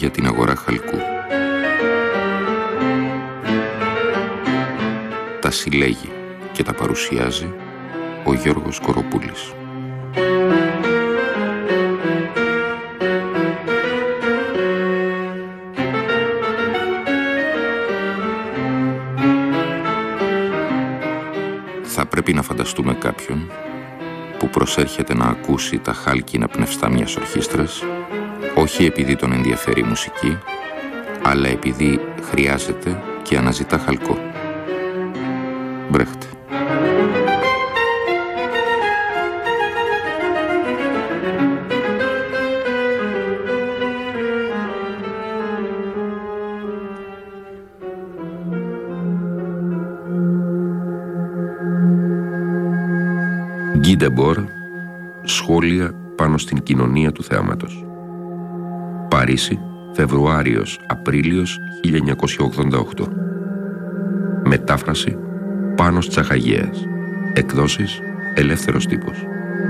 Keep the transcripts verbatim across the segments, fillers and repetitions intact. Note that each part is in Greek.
για την αγορά χαλκού. Τα συλλέγει και τα παρουσιάζει ο Γιώργος Κοροπούλης. Θα πρέπει να φανταστούμε κάποιον που προσέρχεται να ακούσει τα χάλκινα πνευστά μιας ορχήστρας, όχι επειδή τον ενδιαφέρει η μουσική, αλλά επειδή χρειάζεται και αναζητά χαλκό. Μπρέχτε. Γκί Ντεμπόρ, σχόλια πάνω στην κοινωνία του θεάματος. Παρίσι, Φεβρουάριος-Απρίλιος χίλια εννιακόσια ογδόντα οκτώ. Μετάφραση Πάνος Τσαχαγέας. Εκδόσεις Ελεύθερος Τύπος.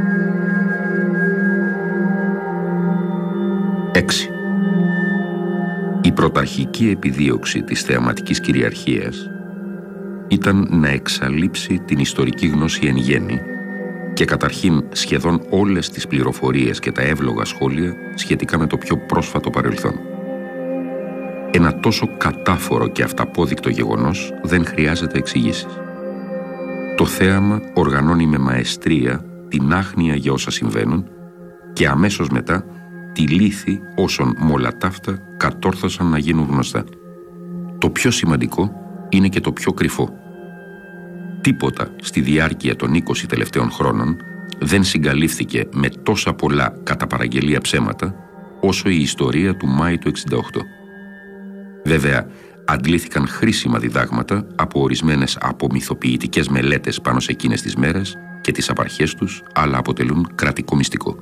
έξι. Η πρωταρχική επιδίωξη της θεαματικής κυριαρχίας ήταν να εξαλείψει την ιστορική γνώση εν γέννη και καταρχήν σχεδόν όλες τις πληροφορίες και τα εύλογα σχόλια σχετικά με το πιο πρόσφατο παρελθόν. Ένα τόσο κατάφορο και αυταπόδεικτο γεγονός δεν χρειάζεται εξηγήσεις. Το θέαμα οργανώνει με μαεστρία την άγνοια για όσα συμβαίνουν και αμέσως μετά τη λύθη όσων με όλα ταύτα κατόρθωσαν να γίνουν γνωστά. Το πιο σημαντικό είναι και το πιο κρυφό. Τίποτα στη διάρκεια των είκοσι τελευταίων χρόνων δεν συγκαλύφθηκε με τόσα πολλά κατά παραγγελία ψέματα όσο η ιστορία του Μάη του εξήντα οκτώ. Βέβαια, αντλήθηκαν χρήσιμα διδάγματα από ορισμένες απομυθοποιητικές μελέτες πάνω σε εκείνες τις μέρες και τις απαρχές τους, αλλά αποτελούν κρατικό μυστικό.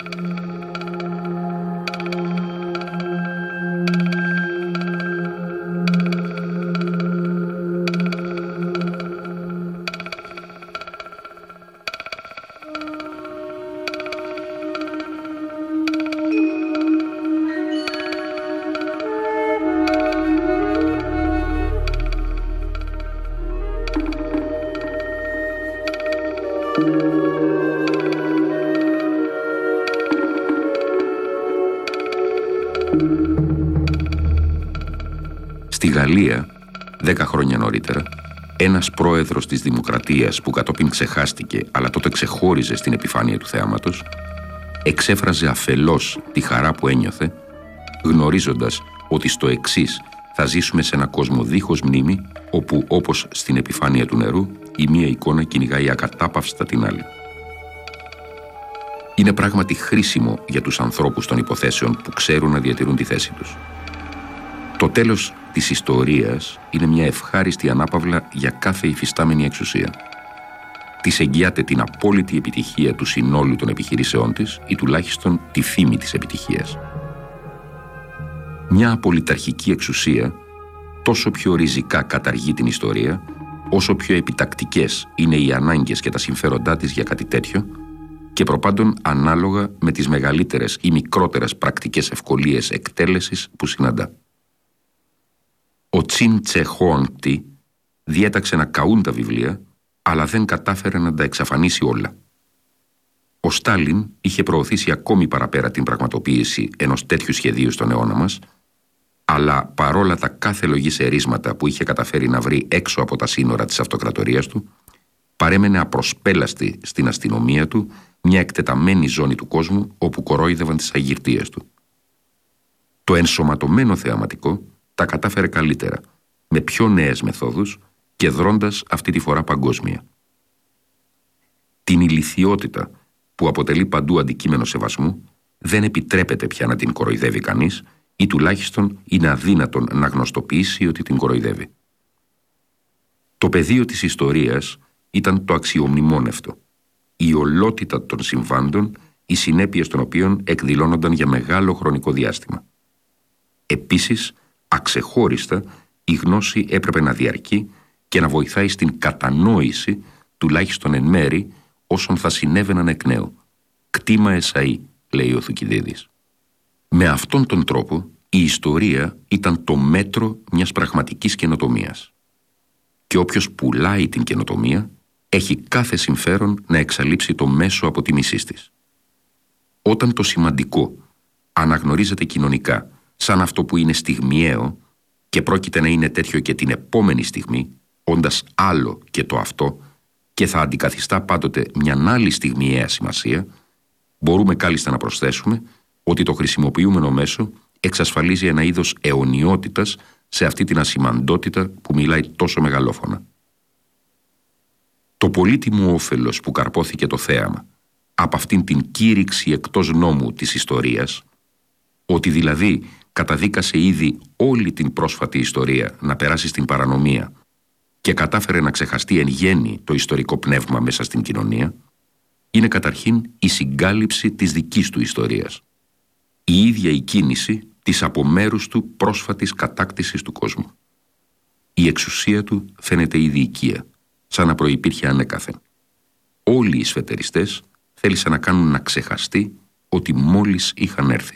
Στη Γαλλία, δέκα χρόνια νωρίτερα, ένας πρόεδρος της Δημοκρατίας που κατόπιν ξεχάστηκε αλλά τότε ξεχώριζε στην επιφάνεια του θεάματος, εξέφραζε αφελώς τη χαρά που ένιωθε, γνωρίζοντας ότι στο εξής θα ζήσουμε σε ένα κόσμο δίχως μνήμη, όπου όπως στην επιφάνεια του νερού η μία εικόνα κυνηγάει ακατάπαυστα την άλλη. Είναι πράγματι χρήσιμο για τους ανθρώπους των υποθέσεων που ξέρουν να διατηρούν τη θέση τους. Το τέλος της ιστορίας είναι μια ευχάριστη ανάπαυλα για κάθε υφιστάμενη εξουσία. Της εγγυάται την απόλυτη επιτυχία του συνόλου των επιχειρήσεών της ή τουλάχιστον τη φήμη της επιτυχίας. Μια απολυταρχική εξουσία τόσο πιο ριζικά καταργεί την ιστορία, όσο πιο επιτακτικές είναι οι ανάγκες και τα συμφέροντά της για κάτι τέτοιο και προπάντων ανάλογα με τις μεγαλύτερες ή μικρότερες πρακτικές ευκολίες εκτέλεσης που συναντά. Ο Τσιν Τσε Χουάνγκ-τι διέταξε να καούν τα βιβλία, αλλά δεν κατάφερε να τα εξαφανίσει όλα. Ο Στάλιν είχε προωθήσει ακόμη παραπέρα την πραγματοποίηση ενός τέτοιου σχεδίου στον αιώνα μας, αλλά παρόλα τα κάθε λογής ερίσματα που είχε καταφέρει να βρει έξω από τα σύνορα της αυτοκρατορίας του, παρέμενε απροσπέλαστη στην αστυνομία του μια εκτεταμένη ζώνη του κόσμου όπου κορόιδευαν τις αγυρτίες του. Το ενσωματωμένο θεαματικό τα κατάφερε καλύτερα, με πιο νέες μεθόδους και δρώντας αυτή τη φορά παγκόσμια. Την ηλιθιότητα που αποτελεί παντού αντικείμενο σεβασμού δεν επιτρέπεται πια να την κοροϊδεύει κανείς ή τουλάχιστον είναι αδύνατον να γνωστοποιήσει ότι την κοροϊδεύει. Το πεδίο της ιστορίας ήταν το αξιομνημόνευτο, η ολότητα των συμβάντων, οι συνέπειες των οποίων εκδηλώνονταν για μεγάλο χρονικό διάστημα. Επίσης, αξεχώριστα, η γνώση έπρεπε να διαρκεί και να βοηθάει στην κατανόηση, τουλάχιστον εν μέρη, όσων θα συνέβαιναν εκ νέου. «Κτήμα εσαΐ», λέει ο Θουκυδίδης. Με αυτόν τον τρόπο, Η ιστορία ήταν το μέτρο μιας πραγματικής καινοτομίας. Και όποιος πουλάει την καινοτομία έχει κάθε συμφέρον να εξαλείψει το μέσο αποτίμησής της. Όταν το σημαντικό αναγνωρίζεται κοινωνικά σαν αυτό που είναι στιγμιαίο και πρόκειται να είναι τέτοιο και την επόμενη στιγμή, όντας άλλο και το αυτό, και θα αντικαθιστά πάντοτε μια άλλη στιγμιαία σημασία, μπορούμε κάλλιστα να προσθέσουμε ότι το χρησιμοποιούμενο μέσο εξασφαλίζει ένα είδος αιωνιότητας σε αυτή την ασημαντότητα που μιλάει τόσο μεγαλόφωνα. Το πολύτιμο όφελος που καρπόθηκε το θέαμα από αυτήν την κήρυξη εκτός νόμου της ιστορίας, ότι δηλαδή καταδίκασε ήδη όλη την πρόσφατη ιστορία να περάσει στην παρανομία και κατάφερε να ξεχαστεί εν γέννη το ιστορικό πνεύμα μέσα στην κοινωνία, είναι καταρχήν η συγκάλυψη της δικής του ιστορίας. Η ίδια η κίνηση της από μέρους του πρόσφατης κατάκτησης του κόσμου. Η εξουσία του φαίνεται ήδη οικία, σαν να προϋπήρχε ανέκαθεν. Όλοι οι σφετεριστές θέλησαν να κάνουν να ξεχαστεί ότι μόλις είχαν έρθει.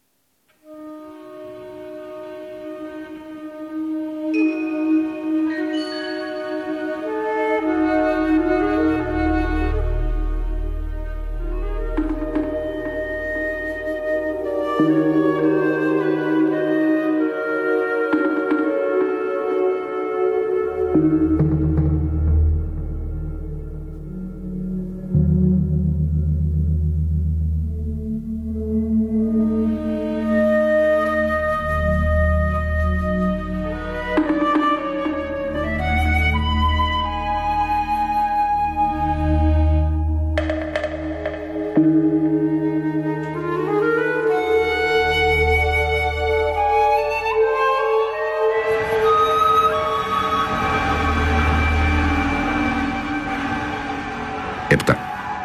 επτά.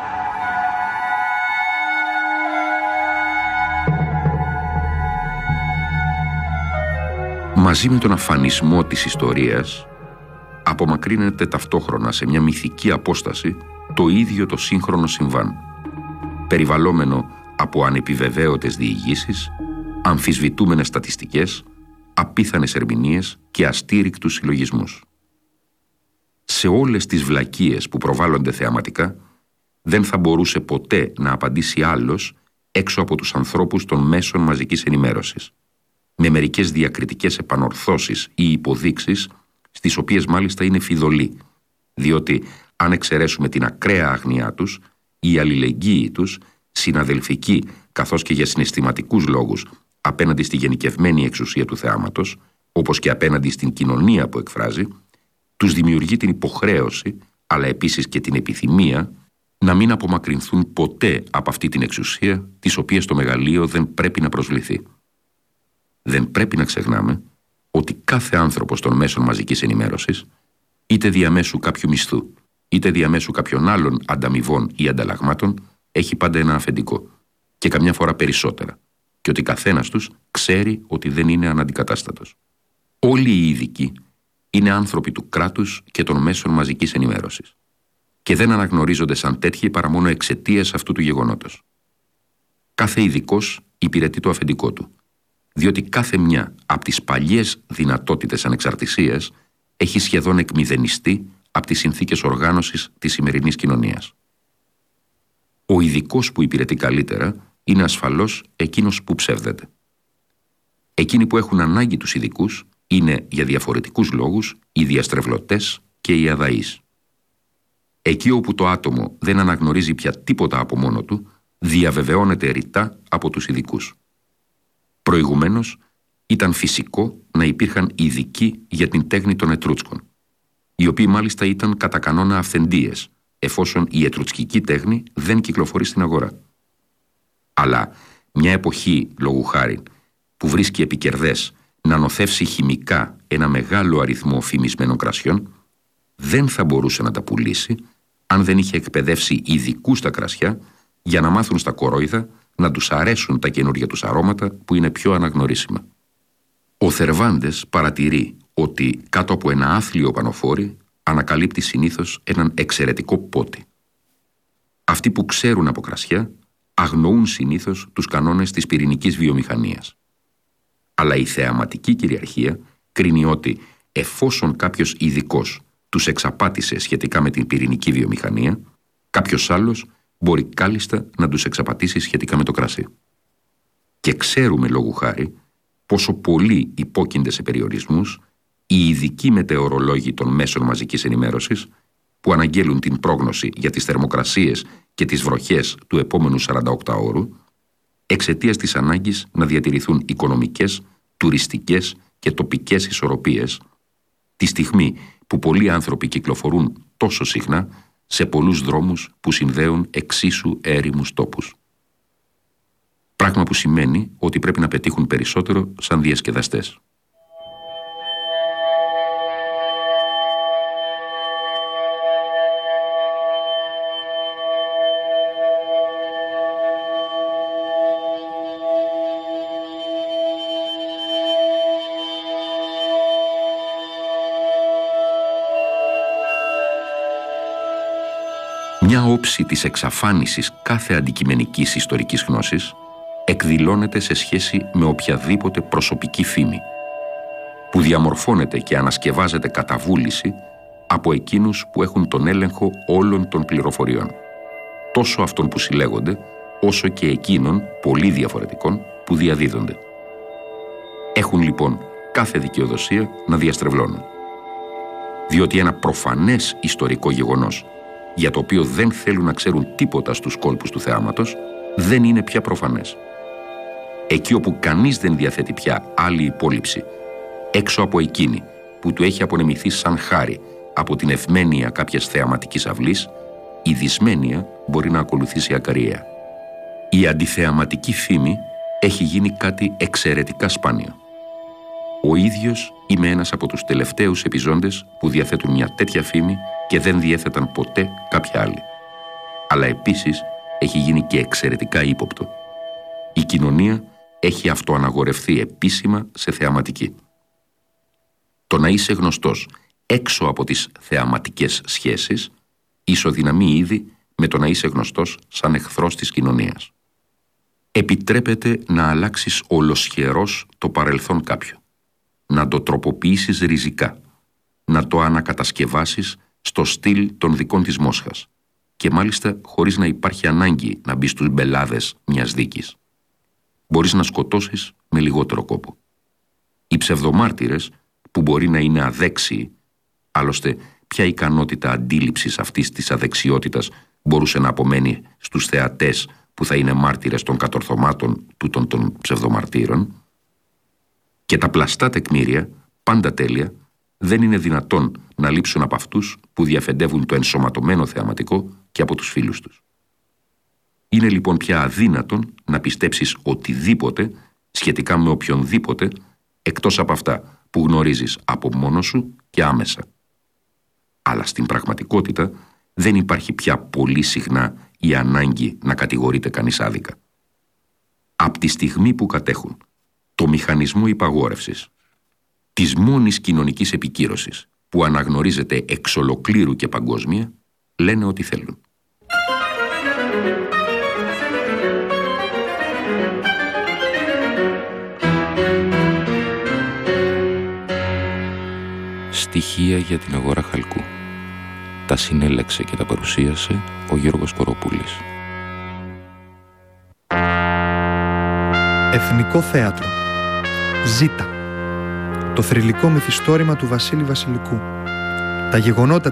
Μαζί με τον αφανισμό της ιστορίας απομακρύνεται ταυτόχρονα σε μια μυθική απόσταση το ίδιο το σύγχρονο συμβάν, περιβαλλόμενο από ανεπιβεβαίωτες διηγήσεις, αμφισβητούμενες στατιστικές, απίθανες ερμηνείες και αστήρικτους συλλογισμούς. Σε όλες τις βλακίες που προβάλλονται θεαματικά δεν θα μπορούσε ποτέ να απαντήσει άλλος έξω από τους ανθρώπους των μέσων μαζικής ενημέρωσης, με μερικές διακριτικές επανορθώσεις ή υποδείξεις, στις οποίες μάλιστα είναι φιδωλοί, διότι αν εξαιρέσουμε την ακραία αγνοιά τους, η αλληλεγγύη τους, συναδελφική καθώς και για συναισθηματικούς λόγους απέναντι στη γενικευμένη εξουσία του θεάματος, όπως και απέναντι στην κοινωνία που εκφράζει, τους δημιουργεί την υποχρέωση, αλλά επίσης και την επιθυμία, να μην απομακρυνθούν ποτέ από αυτή την εξουσία, της οποίας το μεγαλείο δεν πρέπει να προσβληθεί. Δεν πρέπει να ξεχνάμε ότι κάθε άνθρωπος των μέσων μαζικής ενημέρωσης, είτε διαμέσου κάποιου μισθού, είτε διαμέσου κάποιων άλλων ανταμοιβών ή ανταλλαγμάτων, έχει πάντα ένα αφεντικό, και καμιά φορά περισσότερα, και ότι καθένας τους ξέρει ότι δεν είναι αναντικατάστατος. Όλοι οι ειδικοί είναι άνθρωποι του κράτους και των μέσων μαζικής ενημέρωσης και δεν αναγνωρίζονται σαν τέτοιοι παρά μόνο εξαιτίας αυτού του γεγονότος. Κάθε ειδικός υπηρετεί το αφεντικό του, διότι κάθε μια από τις παλιές δυνατότητες ανεξαρτησίας έχει σχεδόν εκμηδενιστεί από τις συνθήκες οργάνωσης της σημερινής κοινωνίας. Ο ειδικός που υπηρετεί καλύτερα είναι ασφαλώς εκείνος που ψεύδεται. Εκείνοι που έχουν ανάγκη τους ειδικούς είναι για διαφορετικούς λόγους οι διαστρεβλωτές και οι αδαείς. Εκεί όπου το άτομο δεν αναγνωρίζει πια τίποτα από μόνο του, διαβεβαιώνεται ρητά από τους ειδικούς. Προηγουμένως ήταν φυσικό να υπήρχαν ειδικοί για την τέχνη των Ετρούτσκων, οι οποίοι μάλιστα ήταν κατά κανόνα αυθεντίες, εφόσον η ετρουτσκική τέχνη δεν κυκλοφορεί στην αγορά. Αλλά μια εποχή, λόγου χάριν, που βρίσκει επικερδές να νοθεύσει χημικά ένα μεγάλο αριθμό φημισμένων κρασιών, δεν θα μπορούσε να τα πουλήσει αν δεν είχε εκπαιδεύσει ειδικούς στα κρασιά για να μάθουν στα κορόιδα να τους αρέσουν τα καινούργια τους αρώματα που είναι πιο αναγνωρίσιμα. Ο Θερβάντες παρατηρεί ότι κάτω από ένα άθλιο πανοφόρι ανακαλύπτει συνήθως έναν εξαιρετικό πότη. Αυτοί που ξέρουν από κρασιά αγνοούν συνήθως τους κανόνες της πυρηνικής βιομηχανίας. Αλλά η θεαματική κυριαρχία κρίνει ότι εφόσον κάποιος ειδικός τους εξαπάτησε σχετικά με την πυρηνική βιομηχανία, κάποιος άλλος μπορεί κάλλιστα να τους εξαπατήσει σχετικά με το κρασί. Και ξέρουμε λόγου χάρη πόσο πολλοί υπόκεινται σε περιορισμούς οι ειδικοί μετεωρολόγοι των μέσων μαζικής ενημέρωσης που αναγγέλουν την πρόγνωση για τις θερμοκρασίες και τις βροχές του επόμενου σαρανταοκτάωρου εξαιτίας της ανάγκης να διατηρηθούν οικονομικές, τουριστικές και τοπικές ισορροπίες τη στιγμή που πολλοί άνθρωποι κυκλοφορούν τόσο συχνά σε πολλούς δρόμους που συνδέουν εξίσου έρημους τόπους. Πράγμα που σημαίνει ότι πρέπει να πετύχουν περισσότερο σαν διασκεδαστές. Μια όψη της εξαφάνισης κάθε αντικειμενικής ιστορικής γνώσης εκδηλώνεται σε σχέση με οποιαδήποτε προσωπική φήμη, που διαμορφώνεται και ανασκευάζεται κατά βούληση από εκείνους που έχουν τον έλεγχο όλων των πληροφοριών, τόσο αυτών που συλλέγονται, όσο και εκείνων πολύ διαφορετικών που διαδίδονται. Έχουν λοιπόν κάθε δικαιοδοσία να διαστρεβλώνουν. Διότι ένα προφανές ιστορικό γεγονός, για το οποίο δεν θέλουν να ξέρουν τίποτα στους κόλπους του θεάματος, δεν είναι πια προφανές. Εκεί όπου κανείς δεν διαθέτει πια άλλη υπόλοιψη, έξω από εκείνη που του έχει απονεμηθεί σαν χάρη από την ευμένεια κάποιας θεαματικής αυλής, η δυσμένεια μπορεί να ακολουθήσει ακαριέα. Η αντιθεαματική φήμη έχει γίνει κάτι εξαιρετικά σπάνιο. Ο ίδιος είμαι ένας από τους τελευταίους επιζώντες που διαθέτουν μια τέτοια φήμη και δεν διέθεταν ποτέ κάποια άλλη. Αλλά επίσης έχει γίνει και εξαιρετικά ύποπτο. Η κοινωνία έχει αυτοαναγορευθεί επίσημα σε θεαματική. Το να είσαι γνωστός έξω από τις θεαματικές σχέσεις ισοδυναμεί ήδη με το να είσαι γνωστός σαν εχθρός της κοινωνίας. Επιτρέπεται να αλλάξεις ολοσχερός το παρελθόν κάποιου, να το τροποποιήσεις ριζικά, να το ανακατασκευάσεις στο στυλ των δικών της μόσχας και μάλιστα χωρίς να υπάρχει ανάγκη να μπεις στους μπελάδες μιας δίκης. Μπορείς να σκοτώσεις με λιγότερο κόπο. Οι ψευδομάρτυρες, που μπορεί να είναι αδέξιοι, άλλωστε ποια ικανότητα αντίληψης αυτής της αδεξιότητας μπορούσε να απομένει στους θεατές που θα είναι μάρτυρες των κατορθωμάτων τούτων των ψευδομαρτύρων, και τα πλαστά τεκμήρια, πάντα τέλεια, δεν είναι δυνατόν να λείψουν από αυτούς που διαφεντεύουν το ενσωματωμένο θεαματικό και από τους φίλους τους. Είναι λοιπόν πια αδύνατον να πιστέψεις οτιδήποτε σχετικά με οποιονδήποτε εκτός από αυτά που γνωρίζεις από μόνος σου και άμεσα. Αλλά στην πραγματικότητα δεν υπάρχει πια πολύ συχνά η ανάγκη να κατηγορείται κανείς άδικα. Από τη στιγμή που κατέχουν το μηχανισμό υπαγόρευσης της μόνης κοινωνικής επικύρωσης που αναγνωρίζεται εξ ολοκλήρου και παγκόσμια, λένε ό,τι θέλουν. Στοιχεία για την αγορά χαλκού. Τα συνέλεξε και τα παρουσίασε ο Γιώργος Κοροπούλης. Εθνικό Θέατρο. Ζήτα. Το θρυλικό μυθιστόρημα του Βασίλη Βασιλικού. Τα γεγονότα